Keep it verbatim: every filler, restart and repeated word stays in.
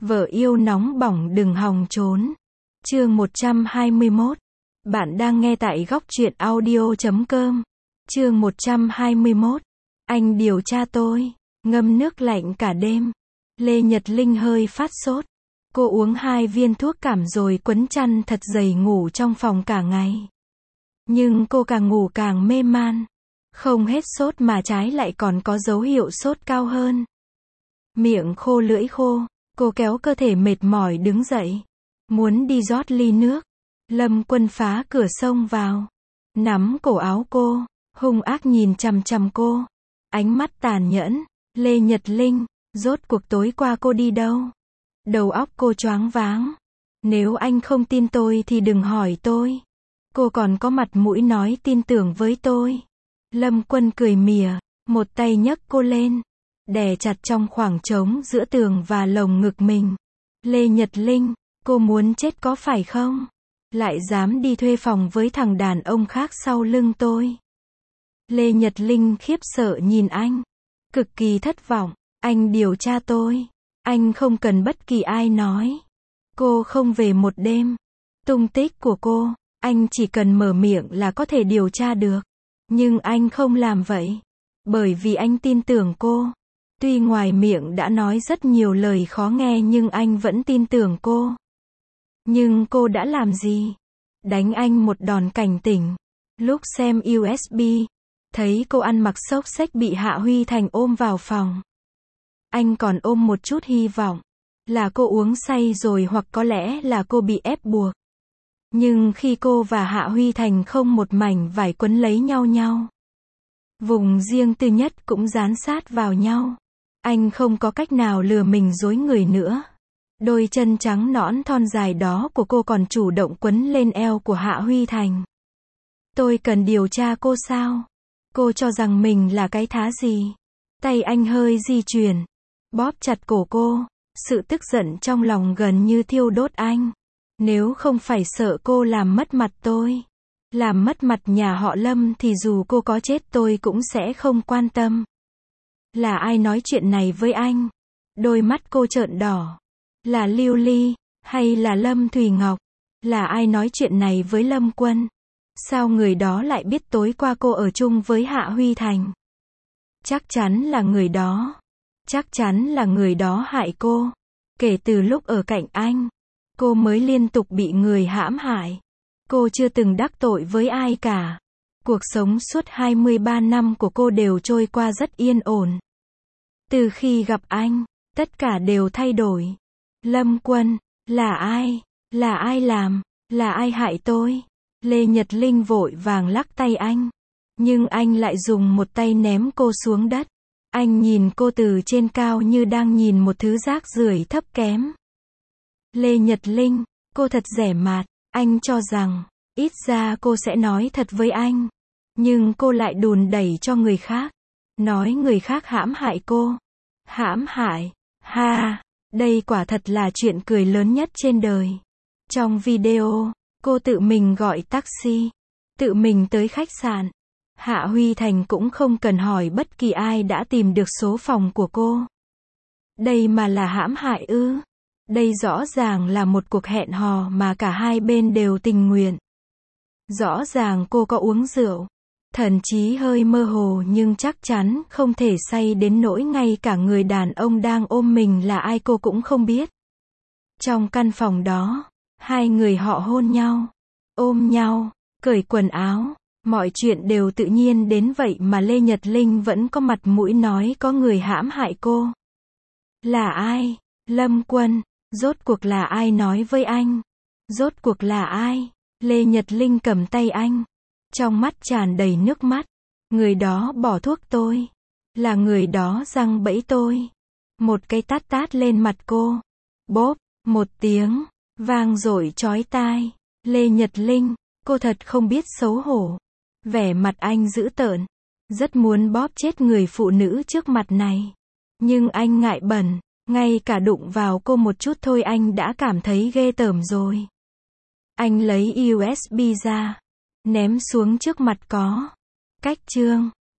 Vợ yêu nóng bỏng đừng hòng trốn. Chương một trăm hai mươi mốt. Bạn đang nghe tại góc truyện audio chấm com. Chương một trăm hai mươi mốt. Anh điều tra tôi. Ngâm nước lạnh cả đêm. Lê Nhật Linh hơi phát sốt. Cô uống hai viên thuốc cảm rồi quấn chăn thật dày ngủ trong phòng cả ngày. Nhưng cô càng ngủ càng mê man. Không hết sốt mà trái lại còn có dấu hiệu sốt cao hơn. Miệng khô lưỡi khô. Cô kéo cơ thể mệt mỏi đứng dậy. Muốn đi rót ly nước. Lâm Quân phá cửa xông vào. Nắm cổ áo cô. Hung ác nhìn chằm chằm cô. Ánh mắt tàn nhẫn. Lê Nhật Linh, rốt cuộc tối qua cô đi đâu? Đầu óc cô choáng váng. Nếu anh không tin tôi thì đừng hỏi tôi. Cô còn có mặt mũi nói tin tưởng với tôi. Lâm Quân cười mỉa. Một tay nhấc cô lên. Đè chặt trong khoảng trống giữa tường và lồng ngực mình. Lê Nhật Linh, cô muốn chết có phải không? Lại dám đi thuê phòng với thằng đàn ông khác sau lưng tôi. Lê Nhật Linh khiếp sợ nhìn anh. Cực kỳ thất vọng. Anh điều tra tôi. Anh không cần bất kỳ ai nói. Cô không về một đêm. Tung tích của cô, anh chỉ cần mở miệng là có thể điều tra được. Nhưng anh không làm vậy. Bởi vì anh tin tưởng cô. Tuy ngoài miệng đã nói rất nhiều lời khó nghe nhưng anh vẫn tin tưởng cô. Nhưng cô đã làm gì? Đánh anh một đòn cảnh tỉnh. Lúc xem u ét bê, thấy cô ăn mặc xốc xếch bị Hạ Huy Thành ôm vào phòng. Anh còn ôm một chút hy vọng. Là cô uống say rồi hoặc có lẽ là cô bị ép buộc. Nhưng khi cô và Hạ Huy Thành không một mảnh vải quấn lấy nhau nhau. Vùng riêng tư nhất cũng dán sát vào nhau. Anh không có cách nào lừa mình dối người nữa. Đôi chân trắng nõn thon dài đó của cô còn chủ động quấn lên eo của Hạ Huy Thành. Tôi cần điều tra cô sao? Cô cho rằng mình là cái thá gì? Tay anh hơi di chuyển. Bóp chặt cổ cô. Sự tức giận trong lòng gần như thiêu đốt anh. Nếu không phải sợ cô làm mất mặt tôi. Làm mất mặt nhà họ Lâm thì dù cô có chết tôi cũng sẽ không quan tâm. Là ai nói chuyện này với anh? Đôi mắt cô trợn đỏ. Là Lưu Ly, hay là Lâm Thùy Ngọc? Là ai nói chuyện này với Lâm Quân? Sao người đó lại biết tối qua cô ở chung với Hạ Huy Thành? Chắc chắn là người đó. Chắc chắn là người đó hại cô. Kể từ lúc ở cạnh anh, cô mới liên tục bị người hãm hại. Cô chưa từng đắc tội với ai cả. Cuộc sống suốt hai mươi ba năm của cô đều trôi qua rất yên ổn. Từ khi gặp anh, tất cả đều thay đổi. Lâm Quân, là ai? Là ai làm? Là ai hại tôi? Lê Nhật Linh vội vàng lắc tay anh. Nhưng anh lại dùng một tay ném cô xuống đất. Anh nhìn cô từ trên cao như đang nhìn một thứ rác rưởi thấp kém. Lê Nhật Linh, cô thật rẻ mạt. Anh cho rằng, ít ra cô sẽ nói thật với anh. Nhưng cô lại đùn đẩy cho người khác. Nói người khác hãm hại cô. Hãm hại? Ha, đây quả thật là chuyện cười lớn nhất trên đời. Trong video, cô tự mình gọi taxi. Tự mình tới khách sạn. Hạ Huy Thành cũng không cần hỏi bất kỳ ai đã tìm được số phòng của cô. Đây mà là hãm hại ư? Đây rõ ràng là một cuộc hẹn hò mà cả hai bên đều tình nguyện. Rõ ràng cô có uống rượu. Thần trí hơi mơ hồ nhưng chắc chắn không thể say đến nỗi ngay cả người đàn ông đang ôm mình là ai cô cũng không biết. Trong căn phòng đó, hai người họ hôn nhau, ôm nhau, cởi quần áo. Mọi chuyện đều tự nhiên đến vậy mà Lê Nhật Linh vẫn có mặt mũi nói có người hãm hại cô. Là ai? Lâm Quân, rốt cuộc là ai nói với anh? Rốt cuộc là ai? Lê Nhật Linh cầm tay anh. Trong mắt tràn đầy nước mắt. Người đó bỏ thuốc tôi. Là người đó giăng bẫy tôi. Một cái tát tát lên mặt cô. Bốp, một tiếng, vang dội chói tai. Lê Nhật Linh, cô thật không biết xấu hổ. Vẻ mặt anh dữ tợn. Rất muốn bóp chết người phụ nữ trước mặt này. Nhưng anh ngại bẩn. Ngay cả đụng vào cô một chút thôi anh đã cảm thấy ghê tởm rồi. Anh lấy u ét bê ra. Ném xuống trước mặt có. Cách chương.